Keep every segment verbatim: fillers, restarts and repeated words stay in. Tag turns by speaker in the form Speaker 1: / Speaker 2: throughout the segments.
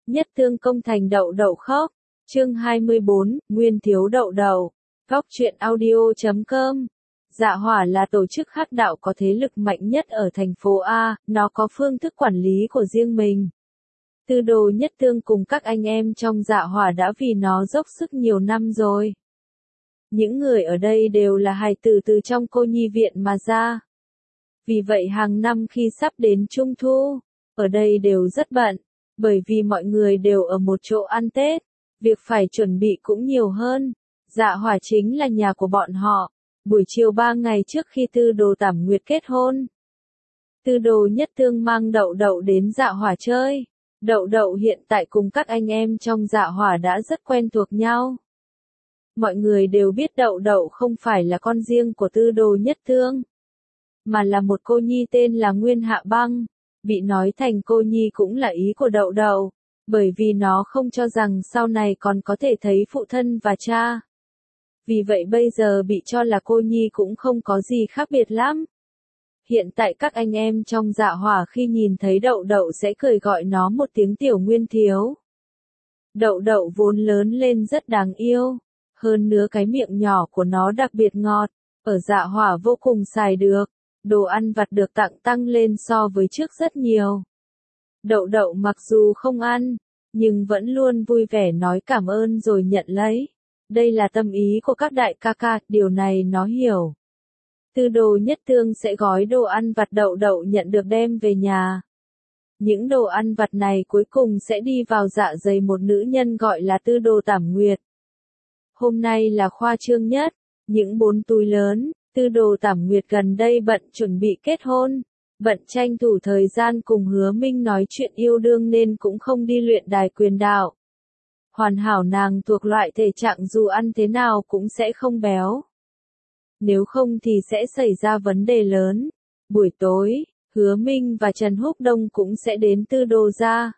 Speaker 1: Nhất Tương công thành đậu đậu khóc. Chương hai mươi bốn, Nguyên thiếu đậu đậu. Góc truyện audio chấm com. Dạ Hỏa là tổ chức hắc đạo có thế lực mạnh nhất ở thành phố A, nó có phương thức quản lý của riêng mình. Tư Đồ Nhất Tương cùng các anh em trong Dạ Hỏa đã vì nó dốc sức nhiều năm rồi. Những người ở đây đều là hài tử từ trong cô nhi viện mà ra. Vì vậy hàng năm khi sắp đến Trung Thu, ở đây đều rất bận, bởi vì mọi người đều ở một chỗ ăn Tết, việc phải chuẩn bị cũng nhiều hơn. Dạ Hỏa chính là nhà của bọn họ. Buổi chiều ba ngày trước khi Tư Đồ Tảm Nguyệt kết hôn, Tư Đồ Nhất Tương mang Đậu Đậu đến Dạ Hỏa chơi. Đậu Đậu hiện tại cùng các anh em trong Dạ Hỏa đã rất quen thuộc nhau. Mọi người đều biết Đậu Đậu không phải là con riêng của Tư Đồ Nhất Tương, mà là một cô nhi tên là Nguyên Hạ Băng. Bị nói thành cô nhi cũng là ý của Đậu Đậu, bởi vì nó không cho rằng sau này còn có thể thấy phụ thân và cha. Vì vậy bây giờ bị cho là cô nhi cũng không có gì khác biệt lắm. Hiện tại các anh em trong Dạ Hỏa khi nhìn thấy Đậu Đậu sẽ cười gọi nó một tiếng tiểu Nguyên thiếu. Đậu Đậu vốn lớn lên rất đáng yêu, hơn nữa cái miệng nhỏ của nó đặc biệt ngọt, ở Dạ Hỏa vô cùng xài được, đồ ăn vặt được tặng tăng lên so với trước rất nhiều. Đậu Đậu mặc dù không ăn, nhưng vẫn luôn vui vẻ nói cảm ơn rồi nhận lấy. Đây là tâm ý của các đại ca ca, điều này nó hiểu. Tư Đồ Nhất Tương sẽ gói đồ ăn vặt Đậu Đậu nhận được đem về nhà. Những đồ ăn vặt này cuối cùng sẽ đi vào dạ dày một nữ nhân gọi là Tư Đồ Tảm Nguyệt. Hôm nay là khoa trương nhất, những bốn túi lớn. Tư Đồ Tảm Nguyệt gần đây bận chuẩn bị kết hôn, bận tranh thủ thời gian cùng Hứa Minh nói chuyện yêu đương nên cũng không đi luyện đài quyền đạo. Hoàn hảo nàng thuộc loại thể trạng dù ăn thế nào cũng sẽ không béo. Nếu không thì sẽ xảy ra vấn đề lớn. Buổi tối, Hứa Minh và Trần Húc Đông cũng sẽ đến Tư Đồ gia.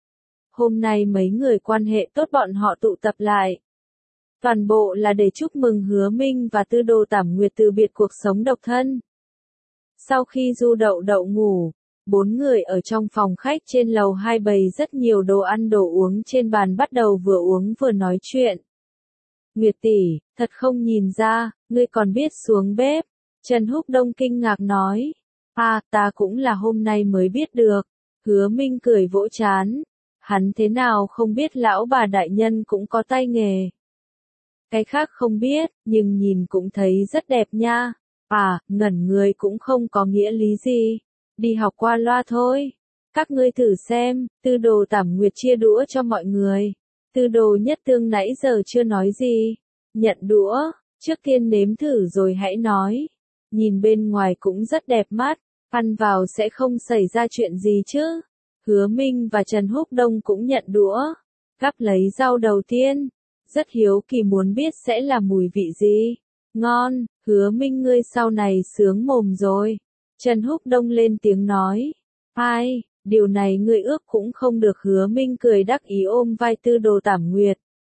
Speaker 1: Hôm nay mấy người quan hệ tốt bọn họ tụ tập lại. Toàn bộ là để chúc mừng Hứa Minh và Tư Đồ Tảm Nguyệt từ biệt cuộc sống độc thân. Sau khi Du Đậu Đậu ngủ, bốn người ở trong phòng khách trên lầu hai bày rất nhiều đồ ăn đồ uống trên bàn bắt đầu vừa uống vừa nói chuyện. Nguyệt tỷ, thật không nhìn ra, ngươi còn biết xuống bếp. Trần Húc Đông kinh ngạc nói. À, ta cũng là hôm nay mới biết được. Hứa Minh cười vỗ trán. Hắn thế nào không biết lão bà đại nhân cũng có tay nghề. Cái khác không biết, nhưng nhìn cũng thấy rất đẹp nha. À, ngẩn người cũng không có nghĩa lý gì. Đi học qua loa thôi. Các ngươi thử xem, Tư Đồ Tảm Nguyệt chia đũa cho mọi người. Tư Đồ Nhất Tương nãy giờ chưa nói gì. Nhận đũa, trước tiên nếm thử rồi hãy nói. Nhìn bên ngoài cũng rất đẹp mắt, ăn vào sẽ không xảy ra chuyện gì chứ. Hứa Minh và Trần Húc Đông cũng nhận đũa. Gắp lấy rau đầu tiên. Rất hiếu kỳ muốn biết sẽ là mùi vị gì. Ngon, Hứa Minh ngươi sau này sướng mồm rồi. Trần Húc Đông lên tiếng nói. Ai, điều này ngươi ước cũng không được. Hứa Minh cười đắc ý ôm vai Tư Đồ Tảm Nguyệt.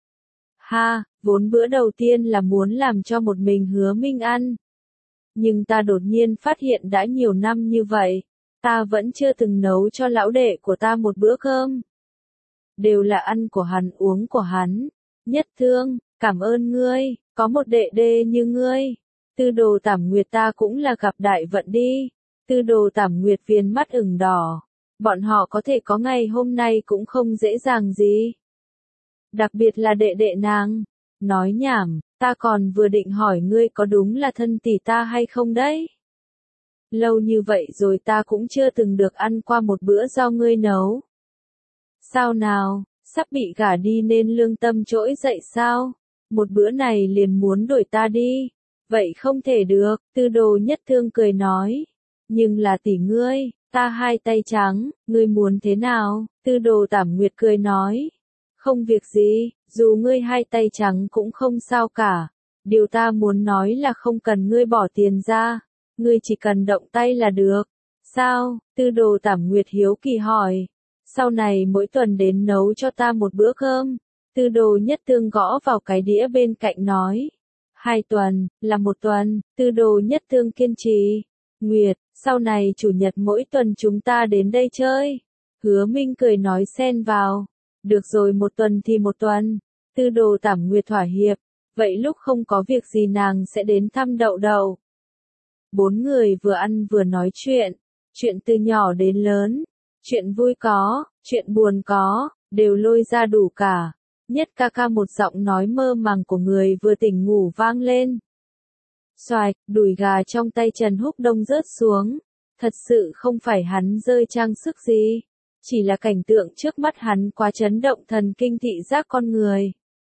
Speaker 1: Ha, vốn bữa đầu tiên là muốn làm cho một mình Hứa Minh ăn. Nhưng ta đột nhiên phát hiện đã nhiều năm như vậy, ta vẫn chưa từng nấu cho lão đệ của ta một bữa cơm. Đều là ăn của hắn uống của hắn. Nhất Thương, cảm ơn ngươi, có một đệ đệ như ngươi. Tư Đồ Tảm Nguyệt ta cũng là gặp đại vận đi. Tư Đồ Tảm Nguyệt viền mắt ửng đỏ. Bọn họ có thể có ngày hôm nay cũng không dễ dàng gì. Đặc biệt là đệ đệ nàng. Nói nhảm, ta còn vừa định hỏi ngươi có đúng là thân tỷ ta hay không đấy. Lâu như vậy rồi ta cũng chưa từng được ăn qua một bữa do ngươi nấu. Sao nào, sắp bị gả đi nên lương tâm trỗi dậy sao? Một bữa này liền muốn đuổi ta đi. Vậy không thể được, Tư Đồ Nhất Thương cười nói. Nhưng là tỷ ngươi, ta hai tay trắng, ngươi muốn thế nào? Tư Đồ Tảm Nguyệt cười nói. Không việc gì, dù ngươi hai tay trắng cũng không sao cả. Điều ta muốn nói là không cần ngươi bỏ tiền ra. Ngươi chỉ cần động tay là được. Sao? Tư Đồ Tảm Nguyệt hiếu kỳ hỏi. Sau này mỗi tuần đến nấu cho ta một bữa cơm. Tư Đồ Nhất Tương gõ vào cái đĩa bên cạnh nói. Hai tuần, là một tuần. Tư Đồ Nhất Tương kiên trì. Nguyệt, sau này chủ nhật mỗi tuần chúng ta đến đây chơi. Hứa Minh cười nói xen vào. Được rồi, một tuần thì một tuần. Tư Đồ Tảm Nguyệt thỏa hiệp, vậy lúc không có việc gì nàng sẽ đến thăm Đậu Đậu. Bốn người vừa ăn vừa nói chuyện, chuyện từ nhỏ đến lớn, chuyện vui có, chuyện buồn có, đều lôi ra đủ cả. Nhất ca ca một giọng nói mơ màng của người vừa tỉnh ngủ vang lên. Xoài, đùi gà trong tay Trần Húc Đông rớt xuống. Thật sự không phải hắn rơi trang sức gì, chỉ là cảnh tượng trước mắt hắn quá chấn động thần kinh thị giác con người.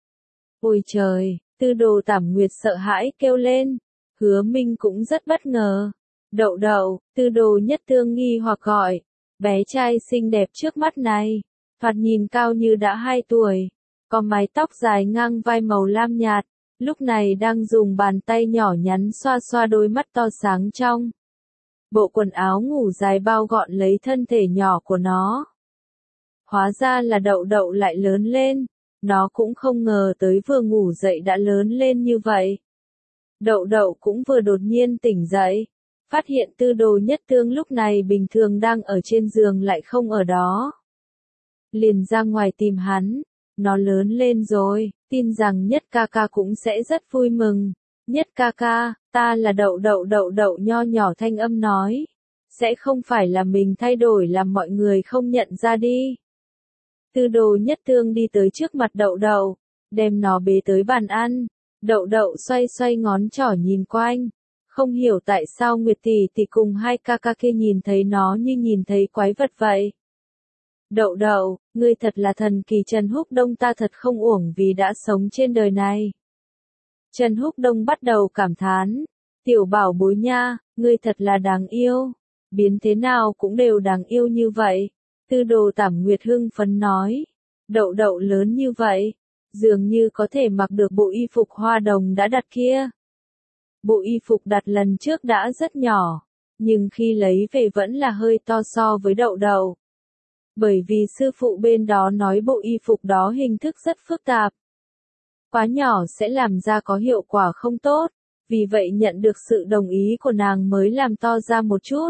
Speaker 1: Ôi trời, Tư Đồ Tảm Nguyệt sợ hãi kêu lên. Hứa Minh cũng rất bất ngờ. Đậu Đậu, Tư Đồ Nhất Tương nghi hoặc gọi. Bé trai xinh đẹp trước mắt này, thoạt nhìn cao như đã hai tuổi, có mái tóc dài ngang vai màu lam nhạt, lúc này đang dùng bàn tay nhỏ nhắn xoa xoa đôi mắt to sáng trong. Bộ quần áo ngủ dài bao gọn lấy thân thể nhỏ của nó. Hóa ra là Đậu Đậu lại lớn lên, nó cũng không ngờ tới vừa ngủ dậy đã lớn lên như vậy. Đậu Đậu cũng vừa đột nhiên tỉnh dậy, phát hiện Tư Đồ Nhất Tương lúc này bình thường đang ở trên giường lại không ở đó. Liền ra ngoài tìm hắn, nó lớn lên rồi, tin rằng Nhất ca ca cũng sẽ rất vui mừng. Nhất ca ca, ta là Đậu Đậu. Đậu Đậu nho nhỏ thanh âm nói, sẽ không phải là mình thay đổi làm mọi người không nhận ra đi. Tư Đồ Nhất Tương đi tới trước mặt Đậu Đậu, đem nó bế tới bàn ăn. Đậu Đậu xoay xoay ngón trỏ nhìn quanh, không hiểu tại sao Nguyệt tỷ tỷ cùng hai ca ca kia nhìn thấy nó như nhìn thấy quái vật vậy. Đậu Đậu, ngươi thật là thần kỳ. Trần Húc Đông ta thật không uổng vì đã sống trên đời này. Trần Húc Đông bắt đầu cảm thán, tiểu bảo bối nha, ngươi thật là đáng yêu, biến thế nào cũng đều đáng yêu như vậy. Tư Đồ Tảm Nguyệt hưng phấn nói, Đậu Đậu lớn như vậy, dường như có thể mặc được bộ y phục hoa đồng đã đặt kia. Bộ y phục đặt lần trước đã rất nhỏ, nhưng khi lấy về vẫn là hơi to so với Đậu Đậu. Bởi vì sư phụ bên đó nói bộ y phục đó hình thức rất phức tạp. Quá nhỏ sẽ làm ra có hiệu quả không tốt, vì vậy nhận được sự đồng ý của nàng mới làm to ra một chút.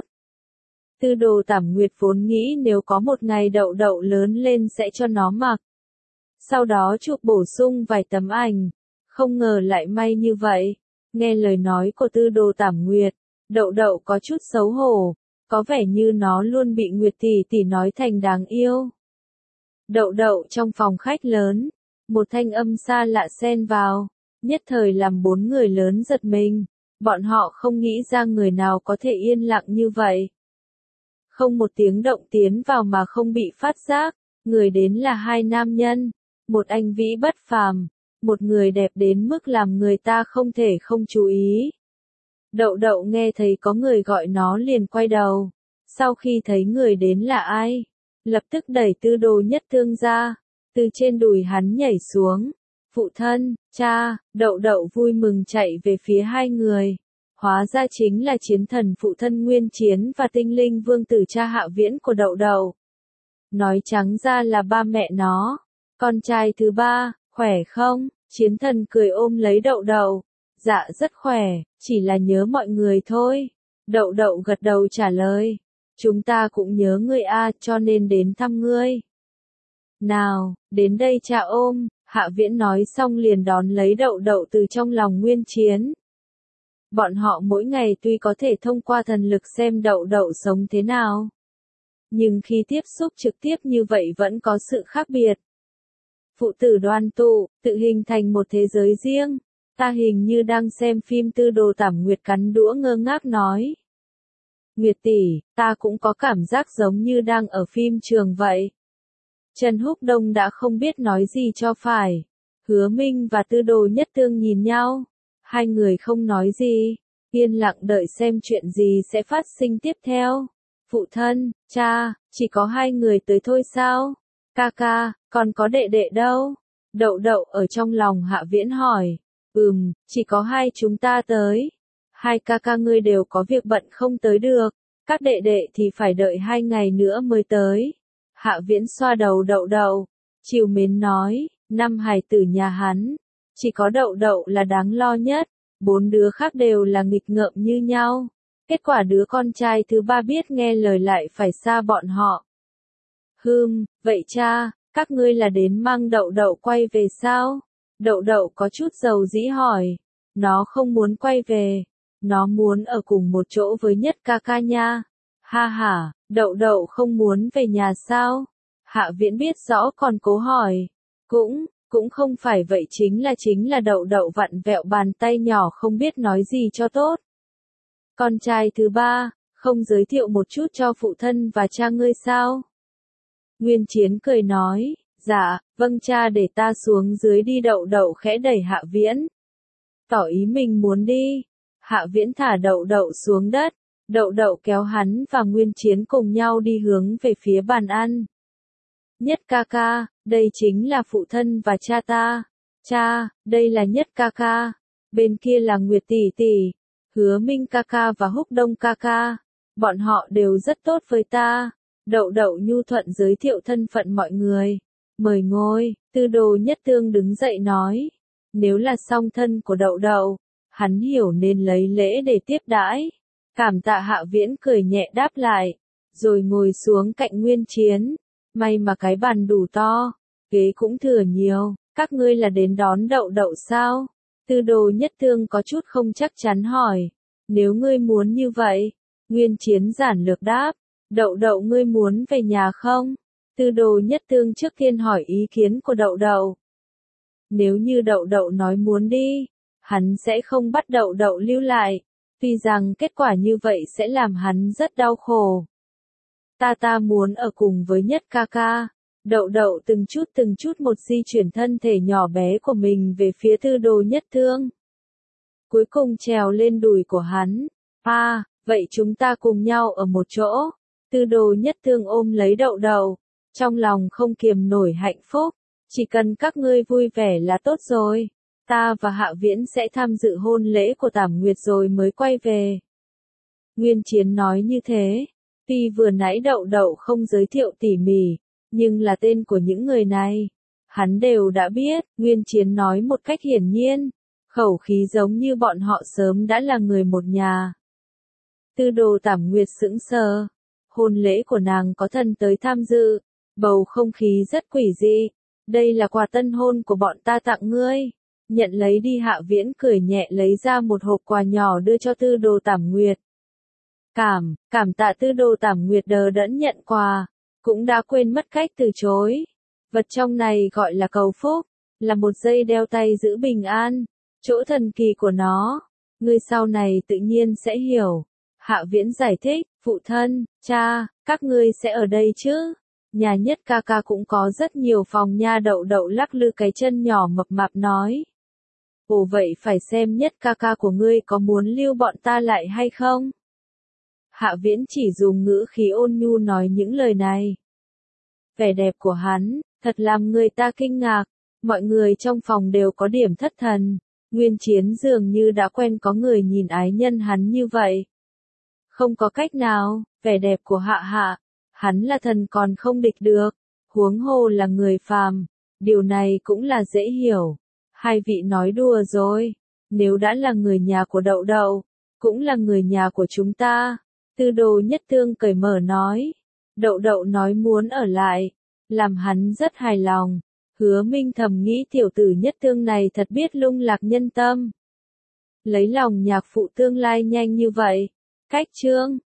Speaker 1: Tư Đồ Tảm Nguyệt vốn nghĩ nếu có một ngày Đậu Đậu lớn lên sẽ cho nó mặc. Sau đó chụp bổ sung vài tấm ảnh, không ngờ lại may như vậy. Nghe lời nói của Tư Đồ Tảm Nguyệt, Đậu Đậu có chút xấu hổ, có vẻ như nó luôn bị Nguyệt tỷ tỷ nói thành đáng yêu. Đậu Đậu trong phòng khách lớn, một thanh âm xa lạ xen vào, nhất thời làm bốn người lớn giật mình, bọn họ không nghĩ ra người nào có thể yên lặng như vậy. Không một tiếng động tiến vào mà không bị phát giác, người đến là hai nam nhân, một anh vĩ bất phàm, một người đẹp đến mức làm người ta không thể không chú ý. Đậu Đậu nghe thấy có người gọi nó liền quay đầu, sau khi thấy người đến là ai, lập tức đẩy Tư Đồ Nhất Tương ra, từ trên đùi hắn nhảy xuống. Phụ thân, cha, Đậu Đậu vui mừng chạy về phía hai người. Hóa ra chính là chiến thần phụ thân Nguyên Chiến và tinh linh vương tử cha Hạ Viễn của Đậu Đậu. Nói trắng ra là ba mẹ nó. Con trai thứ ba, khỏe không? Chiến thần cười ôm lấy Đậu Đậu. Dạ rất khỏe, chỉ là nhớ mọi người thôi. Đậu Đậu gật đầu trả lời. Chúng ta cũng nhớ ngươi a, cho nên đến thăm ngươi. Nào, đến đây cha ôm. Hạ Viễn nói xong liền đón lấy Đậu Đậu từ trong lòng Nguyên Chiến. Bọn họ mỗi ngày tuy có thể thông qua thần lực xem Đậu Đậu sống thế nào, nhưng khi tiếp xúc trực tiếp như vậy vẫn có sự khác biệt. Phụ tử đoàn tụ, tự hình thành một thế giới riêng. Ta hình như đang xem phim. Tư Đồ Tảm Nguyệt cắn đũa ngơ ngác nói. Nguyệt tỷ, ta cũng có cảm giác giống như đang ở phim trường vậy. Trần Húc Đông đã không biết nói gì cho phải. Hứa Minh và Tư Đồ Nhất Tương nhìn nhau. Hai người không nói gì, yên lặng đợi xem chuyện gì sẽ phát sinh tiếp theo. Phụ thân, cha, chỉ có hai người tới thôi sao? Ca ca, còn có đệ đệ đâu? Đậu Đậu ở trong lòng Hạ Viễn hỏi. Ừm, chỉ có hai chúng ta tới. Hai ca ca ngươi đều có việc bận không tới được. Các đệ đệ thì phải đợi hai ngày nữa mới tới. Hạ Viễn xoa đầu Đậu Đậu, trìu mến nói, năm hài tử nhà hắn, chỉ có Đậu Đậu là đáng lo nhất, bốn đứa khác đều là nghịch ngợm như nhau. Kết quả đứa con trai thứ ba biết nghe lời lại phải xa bọn họ. Hừm, vậy cha, Các ngươi là đến mang đậu đậu quay về sao? Đậu đậu có chút dầu dĩ hỏi. Nó không muốn quay về. Nó muốn ở cùng một chỗ với Nhất ca ca nha. Ha ha, đậu đậu không muốn về nhà sao? Hạ Viễn biết rõ còn cố hỏi. Cũng, cũng không phải vậy, chính là chính là đậu đậu vặn vẹo bàn tay nhỏ không biết nói gì cho tốt. Con trai thứ ba, không giới thiệu một chút cho phụ thân và cha ngươi sao? Nguyên Chiến cười nói, dạ, vâng cha, để ta xuống dưới đi. Đậu đậu khẽ đẩy Hạ Viễn, tỏ ý mình muốn đi. Hạ Viễn thả đậu đậu xuống đất, đậu đậu kéo hắn và Nguyên Chiến cùng nhau đi hướng về phía bàn ăn. Nhất ca ca, đây chính là phụ thân và cha ta. Cha, đây là Nhất ca ca. Bên kia là Nguyệt tỷ tỷ, Hứa Minh ca ca và Húc Đông ca ca. Bọn họ đều rất tốt với ta. Đậu đậu nhu thuận giới thiệu thân phận mọi người. Mời ngồi. Tư Đồ Nhất Thương đứng dậy nói. Nếu là song thân của đậu đậu, hắn hiểu nên lấy lễ để tiếp đãi. Cảm tạ. Hạ Viễn cười nhẹ đáp lại, rồi ngồi xuống cạnh Nguyên Chiến. May mà cái bàn đủ to, ghế cũng thừa nhiều. Các ngươi là đến đón đậu đậu sao? Tư Đồ Nhất Thương có chút không chắc chắn hỏi. Nếu ngươi muốn như vậy, Nguyên Chiến giản lược đáp. Đậu đậu ngươi muốn về nhà không? Tư Đồ Nhất Thương trước tiên hỏi ý kiến của đậu đậu. Nếu như đậu đậu nói muốn đi, hắn sẽ không bắt đậu đậu lưu lại. Tuy rằng kết quả như vậy sẽ làm hắn rất đau khổ. Ta ta muốn ở cùng với Nhất ca ca. Đậu đậu từng chút từng chút một di chuyển thân thể nhỏ bé của mình về phía Tư Đồ Nhất Thương. Cuối cùng trèo lên đùi của hắn. À, vậy chúng ta cùng nhau ở một chỗ. Tư Đồ Nhất Thương ôm lấy đậu đậu, trong lòng không kiềm nổi hạnh phúc. Chỉ cần các ngươi vui vẻ là tốt rồi. Ta và Hạ Viễn sẽ tham dự hôn lễ của Tảm Nguyệt rồi mới quay về. Nguyên Chiến nói như thế. Tuy vừa nãy đậu đậu không giới thiệu tỉ mỉ, nhưng là tên của những người này, hắn đều đã biết. Nguyên Chiến nói một cách hiển nhiên, khẩu khí giống như bọn họ sớm đã là người một nhà. Tư Đồ Tảm Nguyệt sững sờ. Hôn lễ của nàng có thân tới tham dự, bầu không khí rất quỷ dị. Đây là quà tân hôn của bọn ta tặng ngươi. Nhận lấy đi. Hạ Viễn cười nhẹ lấy ra một hộp quà nhỏ đưa cho Tư Đồ Tảm Nguyệt. Cảm, cảm tạ. Tư Đồ Tảm Nguyệt đờ đẫn nhận quà, cũng đã quên mất cách từ chối. Vật trong này gọi là cầu phúc, là một dây đeo tay giữ bình an. Chỗ thần kỳ của nó, ngươi sau này tự nhiên sẽ hiểu. Hạ Viễn giải thích, phụ thân, cha, các ngươi sẽ ở đây chứ? Nhà Nhất ca ca cũng có rất nhiều phòng nha. Đậu đậu lắc lư cái chân nhỏ mập mạp nói. Ồ, vậy phải xem Nhất ca ca của ngươi có muốn lưu bọn ta lại hay không? Hạ Viễn chỉ dùng ngữ khí ôn nhu nói những lời này. Vẻ đẹp của hắn, thật làm người ta kinh ngạc. Mọi người trong phòng đều có điểm thất thần. Nguyên Chiến dường như đã quen có người nhìn ái nhân hắn như vậy. Không có cách nào, vẻ đẹp của Hạ Hạ, hắn là thần còn không địch được, huống hồ là người phàm. Điều này cũng là dễ hiểu. Hai vị nói đùa rồi. Nếu đã là người nhà của đậu đậu, cũng là người nhà của chúng ta. Tư Đồ Nhất Thương cởi mở nói. Đậu đậu nói muốn ở lại, làm hắn rất hài lòng. Hứa Minh thầm nghĩ tiểu tử Nhất Thương này thật biết lung lạc nhân tâm. Lấy lòng nhạc phụ tương lai nhanh như vậy. Cách chương